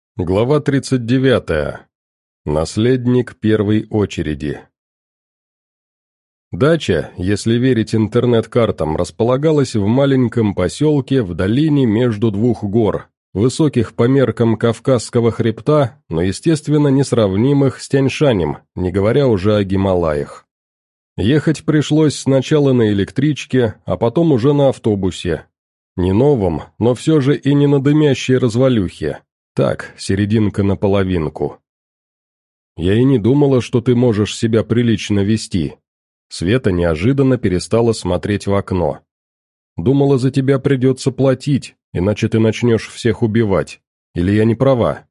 Глава 39. Наследник первой очереди. Дача, если верить интернет-картам, располагалась в маленьком поселке в долине между двух гор, высоких по меркам Кавказского хребта, но, естественно, несравнимых с Тянь-Шанем, не говоря уже о Гималаях. Ехать пришлось сначала на электричке, а потом уже на автобусе. Не новом, но все же и не на дымящей развалюхе. Так, серединка на половинку. Я и не думала, что ты можешь себя прилично вести. Света неожиданно перестала смотреть в окно. Думала, за тебя придется платить, иначе ты начнешь всех убивать. Или я не права?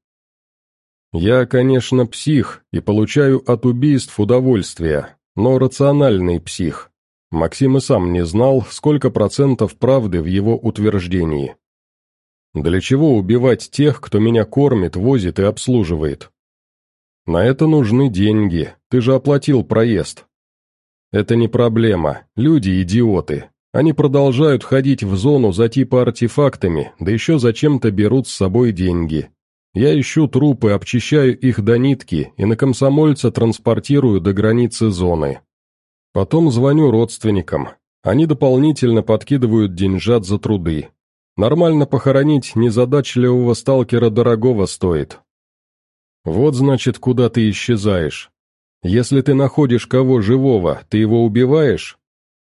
Я, конечно, псих и получаю от убийств удовольствие, но рациональный псих. Максим и сам не знал, сколько процентов правды в его утверждении. Для чего убивать тех, кто меня кормит, возит и обслуживает? На это нужны деньги, ты же оплатил проезд. Это не проблема, люди идиоты. Они продолжают ходить в зону за типа артефактами, да еще зачем-то берут с собой деньги. Я ищу трупы, обчищаю их до нитки и на комсомольца транспортирую до границы зоны. Потом звоню родственникам, они дополнительно подкидывают деньжат за труды. Нормально похоронить незадачливого сталкера дорогого стоит. Вот значит, куда ты исчезаешь. Если ты находишь кого живого, ты его убиваешь?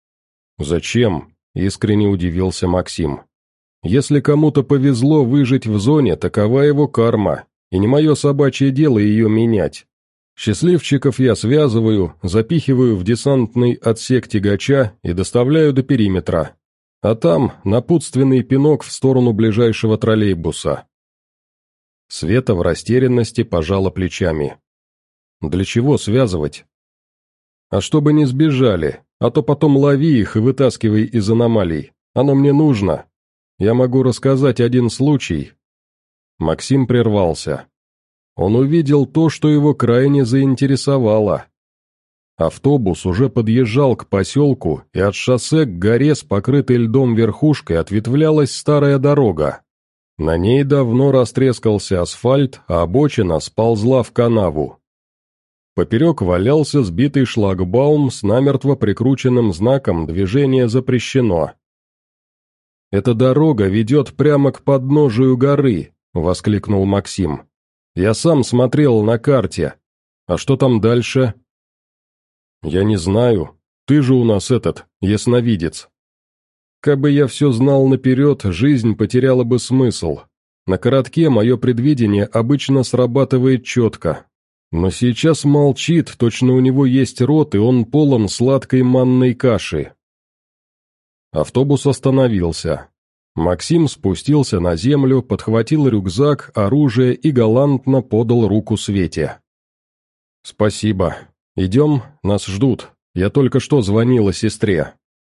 Зачем? Искренне удивился Максим. Если кому-то повезло выжить в зоне, такова его карма, и не мое собачье дело ее менять. Счастливчиков я связываю, запихиваю в десантный отсек тягача и доставляю до периметра. А там напутственный пинок в сторону ближайшего троллейбуса. Света в растерянности пожала плечами. Для чего связывать? А чтобы не сбежали, а то потом лови их и вытаскивай из аномалий. Оно мне нужно. Я могу рассказать один случай. Максим прервался. Он увидел то, что его крайне заинтересовало. Автобус уже подъезжал к поселку, и от шоссе к горе с покрытой льдом верхушкой ответвлялась старая дорога. На ней давно растрескался асфальт, а обочина сползла в канаву. Поперек валялся сбитый шлагбаум с намертво прикрученным знаком «Движение запрещено». «Эта дорога ведет прямо к подножию горы», — воскликнул Максим. «Я сам смотрел на карте. А что там дальше?» «Я не знаю. Ты же у нас ясновидец. Кабы я все знал наперед, жизнь потеряла бы смысл. На коротке мое предвидение обычно срабатывает четко. Но сейчас молчит, точно у него есть рот, и он полон сладкой манной каши». Автобус остановился. Максим спустился на землю, подхватил рюкзак, оружие и галантно подал руку Свете. «Спасибо. Идем, нас ждут. Я только что звонила сестре».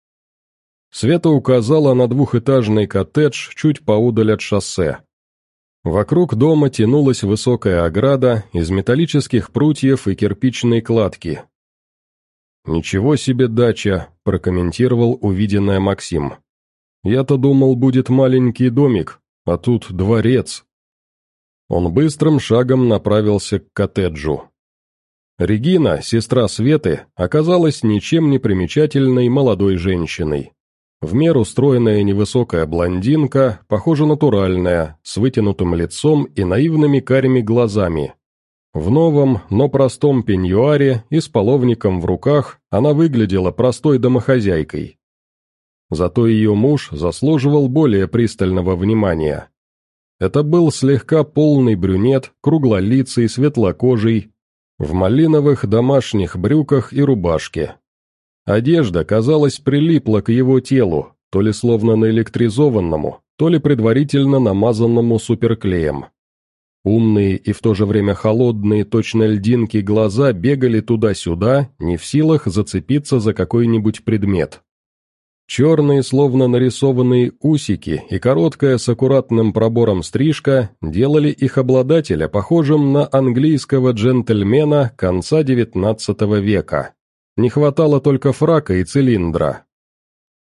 Света указала на двухэтажный коттедж чуть поудаль от шоссе. Вокруг дома тянулась высокая ограда из металлических прутьев и кирпичной кладки. «Ничего себе дача», – прокомментировал увиденное Максим. «Я-то думал, будет маленький домик, а тут дворец». Он быстрым шагом направился к коттеджу. Регина, сестра Светы, оказалась ничем не примечательной молодой женщиной. В меру стройная невысокая блондинка, похоже натуральная, с вытянутым лицом и наивными карими глазами. В новом, но простом пеньюаре и с половником в руках она выглядела простой домохозяйкой. Зато ее муж заслуживал более пристального внимания. Это был слегка полный брюнет, круглолицый, светлокожий, в малиновых домашних брюках и рубашке. Одежда, казалось, прилипла к его телу, то ли словно наэлектризованному, то ли предварительно намазанному суперклеем. Умные и в то же время холодные, точно льдинки, глаза бегали туда-сюда, не в силах зацепиться за какой-нибудь предмет. Черные, словно нарисованные усики и короткая с аккуратным пробором стрижка делали их обладателя похожим на английского джентльмена конца XIX века. Не хватало только фрака и цилиндра.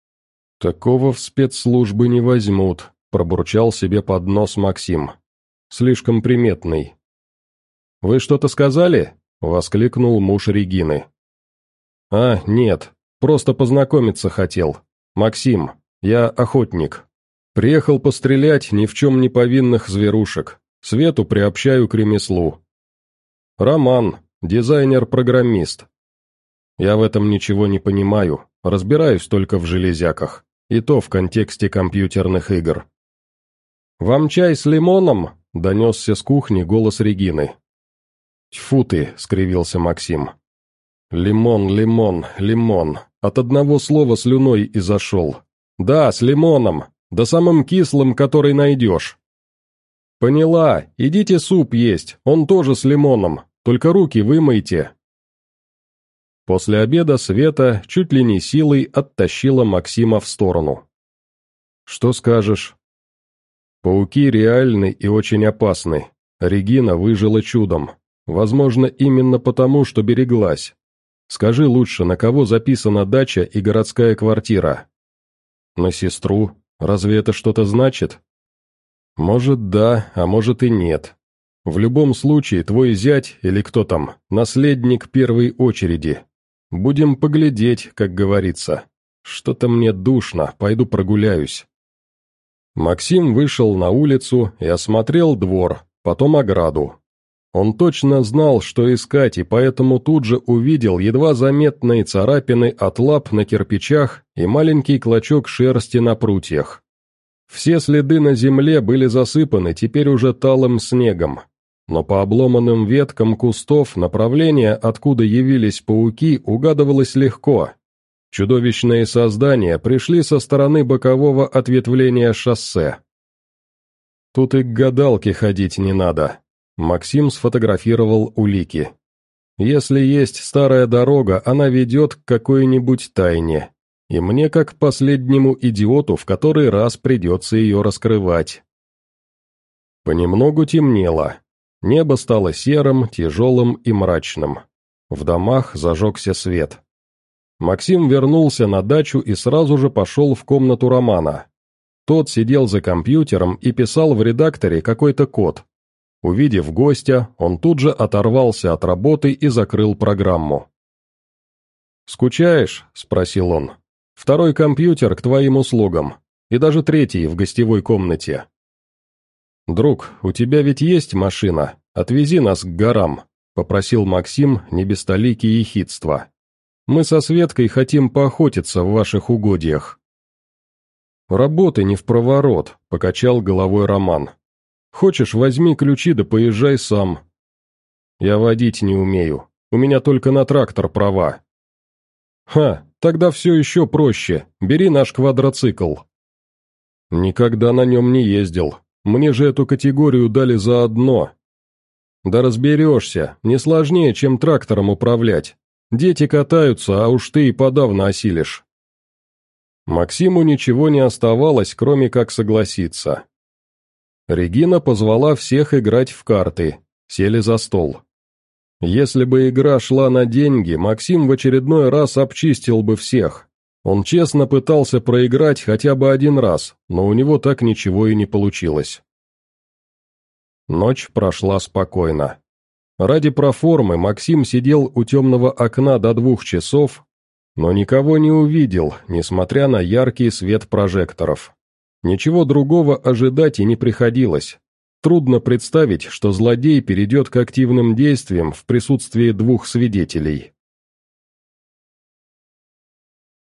«Такого в спецслужбы не возьмут», – пробурчал себе под нос Максим. слишком приметный». «Вы что-то сказали?» — воскликнул муж Регины. «А, нет, просто познакомиться хотел. Максим, я охотник. Приехал пострелять ни в чем не повинных зверушек. Свету приобщаю к ремеслу. Роман, дизайнер-программист. Я в этом ничего не понимаю, разбираюсь только в железяках, и то в контексте компьютерных игр». «Вам чай с лимоном?» — донесся с кухни голос Регины. «Тьфу ты!» — скривился Максим. «Лимон, лимон, лимон. От одного слова слюной и зашел. Да, с лимоном, да самым кислым, который найдешь». «Поняла, идите суп есть, он тоже с лимоном, только руки вымойте». После обеда Света чуть ли не силой оттащила Максима в сторону. «Что скажешь?» «Пауки реальны и очень опасны. Регина выжила чудом. Возможно, именно потому, что береглась. Скажи лучше, на кого записана дача и городская квартира?» «На сестру. Разве это что-то значит?» «Может, да, а может и нет. В любом случае, твой зять, или кто там, наследник первой очереди. Будем поглядеть, как говорится. Что-то мне душно, пойду прогуляюсь». Максим вышел на улицу и осмотрел двор, потом ограду. Он точно знал, что искать, и поэтому тут же увидел едва заметные царапины от лап на кирпичах и маленький клочок шерсти на прутьях. Все следы на земле были засыпаны теперь уже талым снегом, но по обломанным веткам кустов направление, откуда явились пауки, угадывалось легко. Чудовищные создания пришли со стороны бокового ответвления шоссе. Тут и к гадалке ходить не надо. Максим сфотографировал улики. Если есть старая дорога, она ведет к какой-нибудь тайне, и мне, как последнему идиоту, в который раз придется ее раскрывать. Понемногу темнело. Небо стало серым, тяжелым и мрачным. В домах зажегся свет. Максим вернулся на дачу и сразу же пошел в комнату Романа. Тот сидел за компьютером и писал в редакторе какой-то код. Увидев гостя, он тут же оторвался от работы и закрыл программу. «Скучаешь?» — спросил он. «Второй компьютер к твоим услугам, и даже третий в гостевой комнате». «Друг, у тебя ведь есть машина? Отвези нас к горам», — попросил Максим не без толики ехидства. «Мы со Светкой хотим поохотиться в ваших угодьях». «Работы не впроворот», — покачал головой Роман. «Хочешь, возьми ключи да поезжай сам». «Я водить не умею, у меня только на трактор права». «Ха, тогда все еще проще, бери наш квадроцикл». «Никогда на нем не ездил, мне же эту категорию дали заодно». «Да разберешься, не сложнее, чем трактором управлять. Дети катаются, а уж ты и подавно осилишь». Максиму ничего не оставалось, кроме как согласиться. Регина позвала всех играть в карты, сели за стол. Если бы игра шла на деньги, Максим в очередной раз обчистил бы всех. Он честно пытался проиграть хотя бы один раз, но у него так ничего и не получилось. Ночь прошла спокойно. Ради проформы Максим сидел у темного окна до 2 часов, но никого не увидел, несмотря на яркий свет прожекторов. Ничего другого ожидать и не приходилось. Трудно представить, что злодей перейдет к активным действиям в присутствии 2 свидетелей.